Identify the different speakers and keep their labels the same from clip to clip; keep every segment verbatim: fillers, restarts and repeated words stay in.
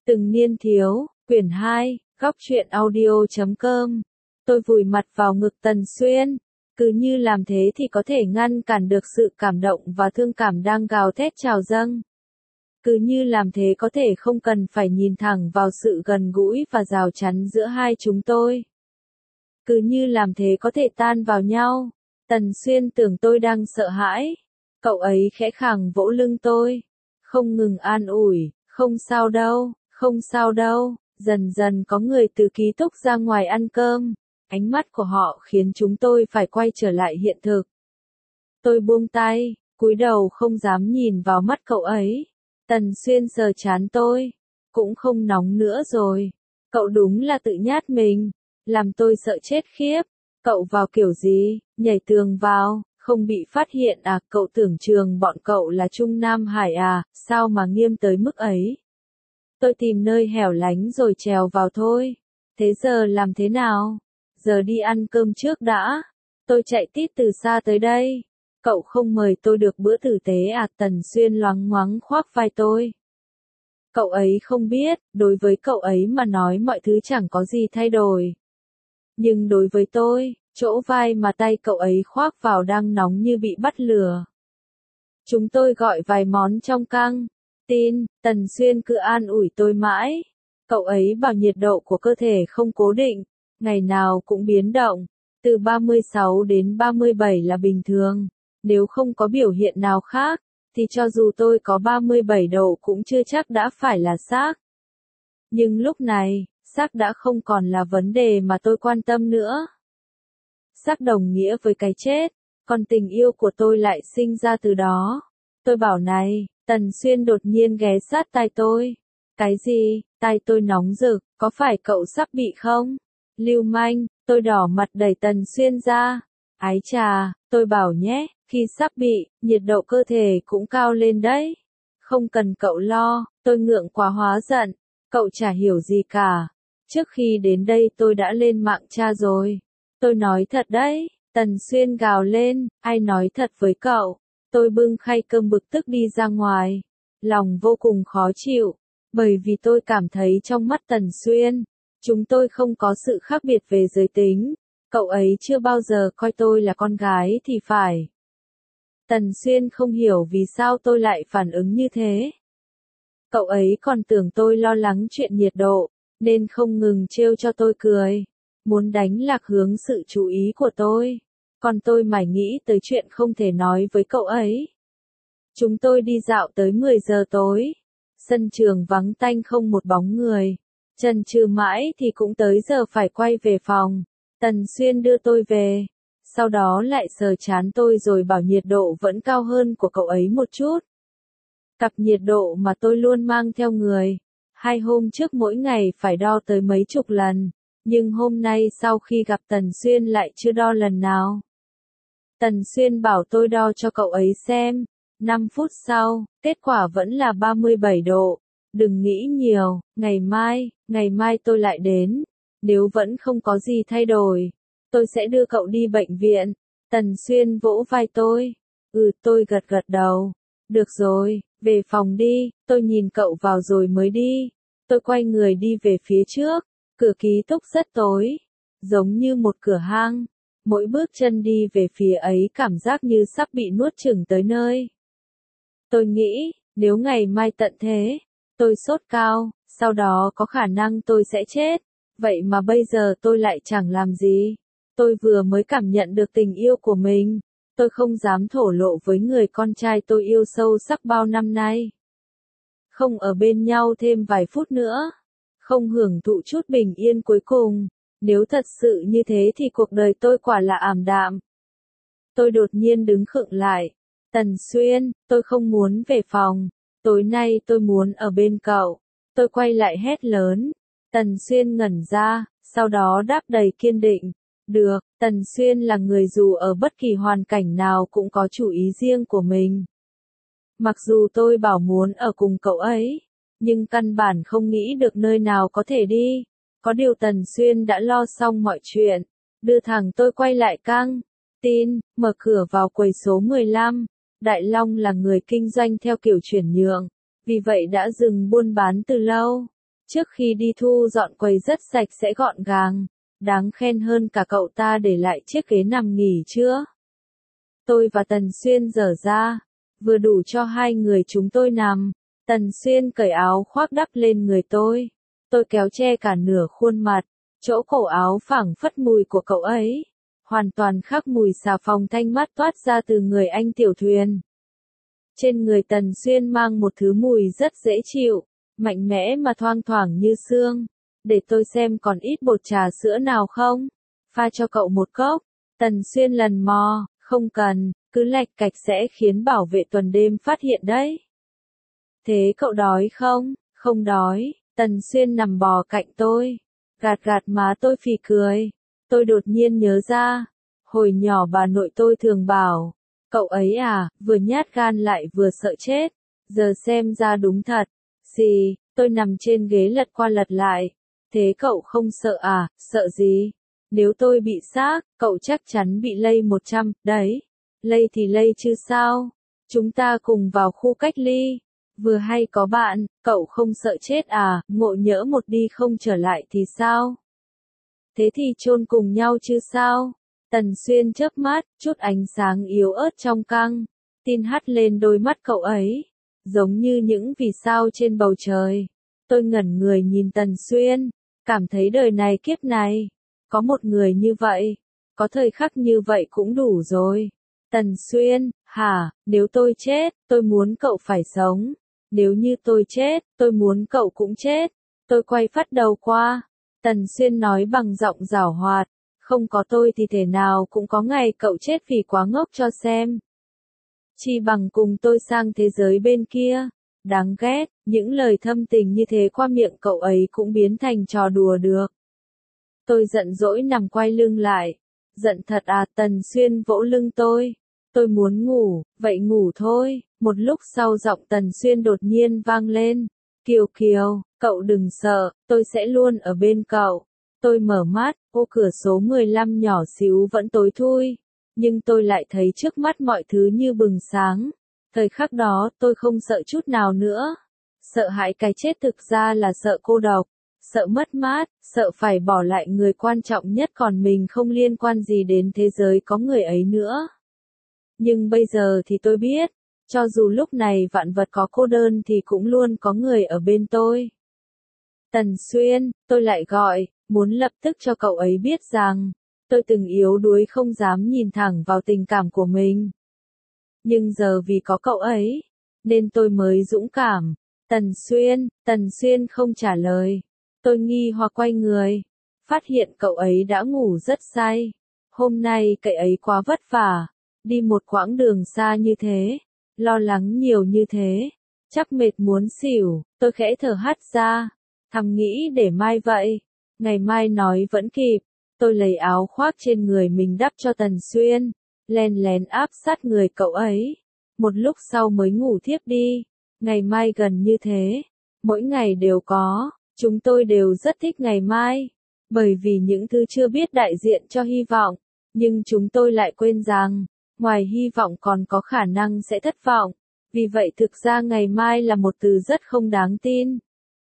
Speaker 1: Từng niên thiếu, quyển hai, góc truyện audio.com. Tôi vùi mặt vào ngực Tần Xuyên. Cứ như làm thế thì có thể ngăn cản được sự cảm động và thương cảm đang gào thét trào dâng. Cứ như làm thế có thể không cần phải nhìn thẳng vào sự gần gũi và rào chắn giữa hai chúng tôi. Cứ như làm thế có thể tan vào nhau. Tần Xuyên tưởng tôi đang sợ hãi. Cậu ấy khẽ khàng vỗ lưng tôi. Không ngừng an ủi, không sao đâu, không sao đâu. Dần dần có người từ ký túc ra ngoài ăn cơm. Ánh mắt của họ khiến chúng tôi phải quay trở lại hiện thực. Tôi buông tay, cúi đầu không dám nhìn vào mắt cậu ấy. Tần Xuyên sờ trán tôi. Cũng không nóng nữa rồi. Cậu đúng là tự nhát mình. Làm tôi sợ chết khiếp. Cậu vào kiểu gì, nhảy tường vào, không bị phát hiện à? Cậu tưởng trường bọn cậu là Trung Nam Hải à, sao mà nghiêm tới mức ấy? Tôi tìm nơi hẻo lánh rồi trèo vào thôi. Thế giờ làm thế nào? Giờ đi ăn cơm trước đã. Tôi chạy tít từ xa tới đây. Cậu không mời tôi được bữa tử tế à? Tần Xuyên loáng ngoáng khoác vai tôi. Cậu ấy không biết, đối với cậu ấy mà nói mọi thứ chẳng có gì thay đổi. Nhưng đối với tôi, chỗ vai mà tay cậu ấy khoác vào đang nóng như bị bắt lửa. Chúng tôi gọi vài món trong căng tin, Tần Xuyên cứ an ủi tôi mãi. Cậu ấy bảo nhiệt độ của cơ thể không cố định, ngày nào cũng biến động, từ ba mươi sáu đến ba mươi bảy là bình thường. Nếu không có biểu hiện nào khác, thì cho dù tôi có ba mươi bảy độ cũng chưa chắc đã phải là xác. Nhưng lúc này, xác đã không còn là vấn đề mà tôi quan tâm nữa. Xác đồng nghĩa với cái chết, còn tình yêu của tôi lại sinh ra từ đó. Tôi bảo này, Tần Xuyên đột nhiên ghé sát tai tôi. Cái gì? Tai tôi nóng rực, có phải cậu sắp bị không? Lưu manh, tôi đỏ mặt đẩy Tần Xuyên ra. Ái chà, tôi bảo nhé, khi sắp bị, nhiệt độ cơ thể cũng cao lên đấy. Không cần cậu lo, tôi ngượng quá hóa giận. Cậu chả hiểu gì cả. Trước khi đến đây tôi đã lên mạng tra rồi. Tôi nói thật đấy, Tần Xuyên gào lên, ai nói thật với cậu. Tôi bưng khay cơm bực tức đi ra ngoài. Lòng vô cùng khó chịu, bởi vì tôi cảm thấy trong mắt Tần Xuyên, chúng tôi không có sự khác biệt về giới tính. Cậu ấy chưa bao giờ coi tôi là con gái thì phải. Tần Xuyên không hiểu vì sao tôi lại phản ứng như thế. Cậu ấy còn tưởng tôi lo lắng chuyện nhiệt độ, nên không ngừng trêu cho tôi cười, muốn đánh lạc hướng sự chú ý của tôi. Còn tôi mải nghĩ tới chuyện không thể nói với cậu ấy. Chúng tôi đi dạo tới mười giờ tối. Sân trường vắng tanh không một bóng người. Chần chừ mãi thì cũng tới giờ phải quay về phòng. Tần Xuyên đưa tôi về. Sau đó lại sờ trán tôi rồi bảo nhiệt độ vẫn cao hơn của cậu ấy một chút. Cặp nhiệt độ mà tôi luôn mang theo người. Hai hôm trước mỗi ngày phải đo tới mấy chục lần. Nhưng hôm nay sau khi gặp Tần Xuyên lại chưa đo lần nào. Tần Xuyên bảo tôi đo cho cậu ấy xem. năm phút sau, kết quả vẫn là ba mươi bảy độ. Đừng nghĩ nhiều, ngày mai, ngày mai tôi lại đến. Nếu vẫn không có gì thay đổi, tôi sẽ đưa cậu đi bệnh viện. Tần Xuyên vỗ vai tôi. Ừ, tôi gật gật đầu. Được rồi, về phòng đi, tôi nhìn cậu vào rồi mới đi. Tôi quay người đi về phía trước. Cửa ký túc rất tối, giống như một cửa hang. Mỗi bước chân đi về phía ấy cảm giác như sắp bị nuốt chửng tới nơi. Tôi nghĩ, nếu ngày mai tận thế, tôi sốt cao, sau đó có khả năng tôi sẽ chết. Vậy mà bây giờ tôi lại chẳng làm gì. Tôi vừa mới cảm nhận được tình yêu của mình. Tôi không dám thổ lộ với người con trai tôi yêu sâu sắc bao năm nay. Không ở bên nhau thêm vài phút nữa. Không hưởng thụ chút bình yên cuối cùng. Nếu thật sự như thế thì cuộc đời tôi quả là ảm đạm. Tôi đột nhiên đứng khựng lại. Tần Xuyên, tôi không muốn về phòng. Tối nay tôi muốn ở bên cậu. Tôi quay lại hét lớn. Tần Xuyên ngẩn ra, sau đó đáp đầy kiên định. Được, Tần Xuyên là người dù ở bất kỳ hoàn cảnh nào cũng có chủ ý riêng của mình. Mặc dù tôi bảo muốn ở cùng cậu ấy, nhưng căn bản không nghĩ được nơi nào có thể đi. Có điều Tần Xuyên đã lo xong mọi chuyện. Đưa thẳng tôi quay lại căng tin, mở cửa vào quầy số mười lăm. Đại Long là người kinh doanh theo kiểu chuyển nhượng, vì vậy đã dừng buôn bán từ lâu. Trước khi đi thu dọn quầy rất sạch sẽ gọn gàng, đáng khen hơn cả cậu ta để lại chiếc ghế nằm nghỉ chưa. Tôi và Tần Xuyên dở ra, vừa đủ cho hai người chúng tôi nằm. Tần Xuyên cởi áo khoác đắp lên người tôi. Tôi kéo che cả nửa khuôn mặt, chỗ cổ áo phảng phất mùi của cậu ấy. Hoàn toàn khác mùi xà phòng thanh mát toát ra từ người anh tiểu thuyền. Trên người Tần Xuyên mang một thứ mùi rất dễ chịu, mạnh mẽ mà thoang thoảng như sương. Để tôi xem còn ít bột trà sữa nào không? Pha cho cậu một cốc. Tần Xuyên lần mò, không cần, cứ lạch cạch sẽ khiến bảo vệ tuần đêm phát hiện đấy. Thế cậu đói không? Không đói. Tần Xuyên nằm bò cạnh tôi, gạt gạt má tôi phì cười. Tôi đột nhiên nhớ ra, hồi nhỏ bà nội tôi thường bảo, cậu ấy à, vừa nhát gan lại vừa sợ chết. Giờ xem ra đúng thật. Gì? Tôi nằm trên ghế lật qua lật lại. Thế cậu không sợ à? Sợ gì? Nếu tôi bị xác, cậu chắc chắn bị lây một trăm, đấy. Lây thì lây chứ sao? Chúng ta cùng vào khu cách ly. Vừa hay có bạn, cậu không sợ chết à? Ngộ nhỡ một đi không trở lại thì sao? Thế thì chôn cùng nhau chứ sao? Tần Xuyên chớp mắt, chút ánh sáng yếu ớt trong căng. Tin hắt lên đôi mắt cậu ấy, giống như những vì sao trên bầu trời. Tôi ngẩn người nhìn Tần Xuyên, cảm thấy đời này kiếp này, có một người như vậy, có thời khắc như vậy cũng đủ rồi. Tần Xuyên, hả, nếu tôi chết, tôi muốn cậu phải sống. Nếu như tôi chết, tôi muốn cậu cũng chết. Tôi quay phát đầu qua. Tần Xuyên nói bằng giọng giảo hoạt, không có tôi thì thể nào cũng có ngày cậu chết vì quá ngốc cho xem. Chi bằng cùng tôi sang thế giới bên kia. Đáng ghét, những lời thâm tình như thế qua miệng cậu ấy cũng biến thành trò đùa được. Tôi giận dỗi nằm quay lưng lại. Giận thật à? Tần Xuyên vỗ lưng tôi. Tôi muốn ngủ, vậy ngủ thôi. Một lúc sau giọng Tần Xuyên đột nhiên vang lên. Kiều Kiều, cậu đừng sợ, tôi sẽ luôn ở bên cậu. Tôi mở mắt, ô cửa số mười lăm nhỏ xíu vẫn tối thui. Nhưng tôi lại thấy trước mắt mọi thứ như bừng sáng. Thời khắc đó, tôi không sợ chút nào nữa. Sợ hãi cái chết thực ra là sợ cô độc, sợ mất mát, sợ phải bỏ lại người quan trọng nhất còn mình không liên quan gì đến thế giới có người ấy nữa. Nhưng bây giờ thì tôi biết, cho dù lúc này vạn vật có cô đơn thì cũng luôn có người ở bên tôi. Tần Xuyên, tôi lại gọi, muốn lập tức cho cậu ấy biết rằng, tôi từng yếu đuối không dám nhìn thẳng vào tình cảm của mình. Nhưng giờ vì có cậu ấy, nên tôi mới dũng cảm. Tần Xuyên, Tần Xuyên không trả lời. Tôi nghi hoặc quay người, phát hiện cậu ấy đã ngủ rất say. Hôm nay cậu ấy quá vất vả, đi một quãng đường xa như thế, lo lắng nhiều như thế, chắc mệt muốn xỉu. Tôi khẽ thở hắt ra, thầm nghĩ để mai vậy, ngày mai nói vẫn kịp. Tôi lấy áo khoác trên người mình đắp cho Tần Xuyên, len lén áp sát người cậu ấy. Một lúc sau mới ngủ thiếp đi. Ngày mai gần như thế, mỗi ngày đều có, chúng tôi đều rất thích ngày mai, bởi vì những thứ chưa biết đại diện cho hy vọng, nhưng chúng tôi lại quên rằng, ngoài hy vọng còn có khả năng sẽ thất vọng, vì vậy thực ra ngày mai là một từ rất không đáng tin.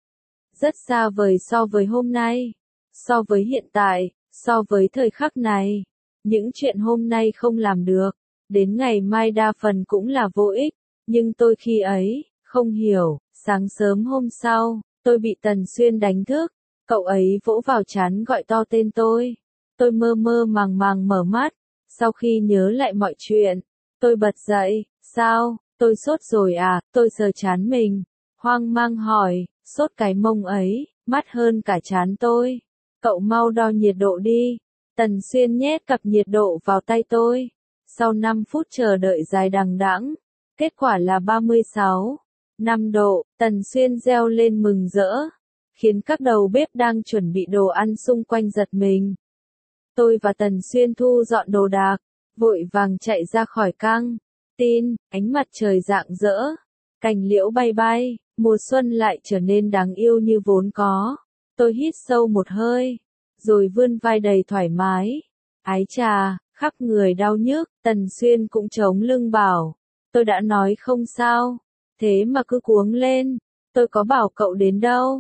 Speaker 1: Rất xa vời so với hôm nay, so với hiện tại, so với thời khắc này, những chuyện hôm nay không làm được, đến ngày mai đa phần cũng là vô ích, nhưng tôi khi ấy, không hiểu. Sáng sớm hôm sau, tôi bị Tần Xuyên đánh thức, cậu ấy vỗ vào trán gọi to tên tôi. Tôi mơ mơ màng màng mở mắt, sau khi nhớ lại mọi chuyện, tôi bật dậy. Sao, tôi sốt rồi à? Tôi sờ trán mình, hoang mang hỏi, sốt cái mông ấy, mát hơn cả trán tôi. Cậu mau đo nhiệt độ đi. Tần Xuyên nhét cặp nhiệt độ vào tay tôi. Sau năm phút chờ đợi dài đằng đẵng, kết quả là ba mươi sáu. năm độ, Tần Xuyên reo lên mừng rỡ, khiến các đầu bếp đang chuẩn bị đồ ăn xung quanh giật mình. Tôi và Tần Xuyên thu dọn đồ đạc, vội vàng chạy ra khỏi căng tin, ánh mặt trời rạng rỡ, cành liễu bay bay, mùa xuân lại trở nên đáng yêu như vốn có. Tôi hít sâu một hơi, rồi vươn vai đầy thoải mái. Ái chà, khắp người đau nhức, Tần Xuyên cũng chống lưng bảo, tôi đã nói không sao. Thế mà cứ cuống lên, tôi có bảo cậu đến đâu.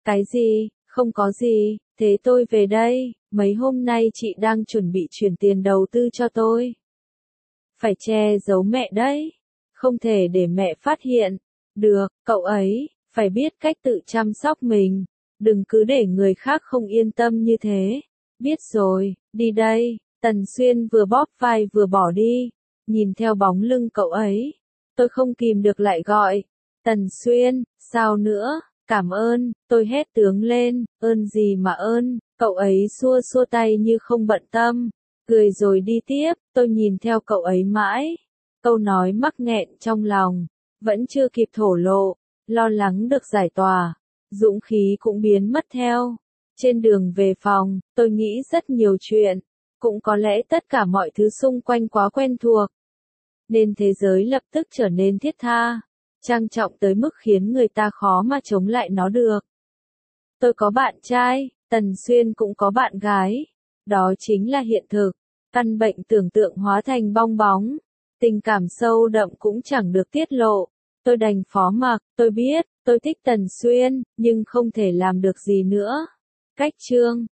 Speaker 1: Cái gì, không có gì, thế tôi về đây, mấy hôm nay chị đang chuẩn bị chuyển tiền đầu tư cho tôi. Phải che giấu mẹ đấy, không thể để mẹ phát hiện. Được, cậu ấy, phải biết cách tự chăm sóc mình, đừng cứ để người khác không yên tâm như thế. Biết rồi, đi đây, Tần Xuyên vừa bóp vai vừa bỏ đi, nhìn theo bóng lưng cậu ấy. Tôi không kìm được lại gọi, Tần Xuyên, sao nữa, cảm ơn, tôi hét tướng lên, ơn gì mà ơn, cậu ấy xua xua tay như không bận tâm, cười rồi đi tiếp, tôi nhìn theo cậu ấy mãi, câu nói mắc nghẹn trong lòng, vẫn chưa kịp thổ lộ, lo lắng được giải tỏa, dũng khí cũng biến mất theo. Trên đường về phòng, tôi nghĩ rất nhiều chuyện, cũng có lẽ tất cả mọi thứ xung quanh quá quen thuộc, nên thế giới lập tức trở nên thiết tha, trang trọng tới mức khiến người ta khó mà chống lại nó được. Tôi có bạn trai, Tần Xuyên cũng có bạn gái, đó chính là hiện thực, căn bệnh tưởng tượng hóa thành bong bóng, tình cảm sâu đậm cũng chẳng được tiết lộ, tôi đành phó mặc, tôi biết, tôi thích Tần Xuyên, nhưng không thể làm được gì nữa. Cách chương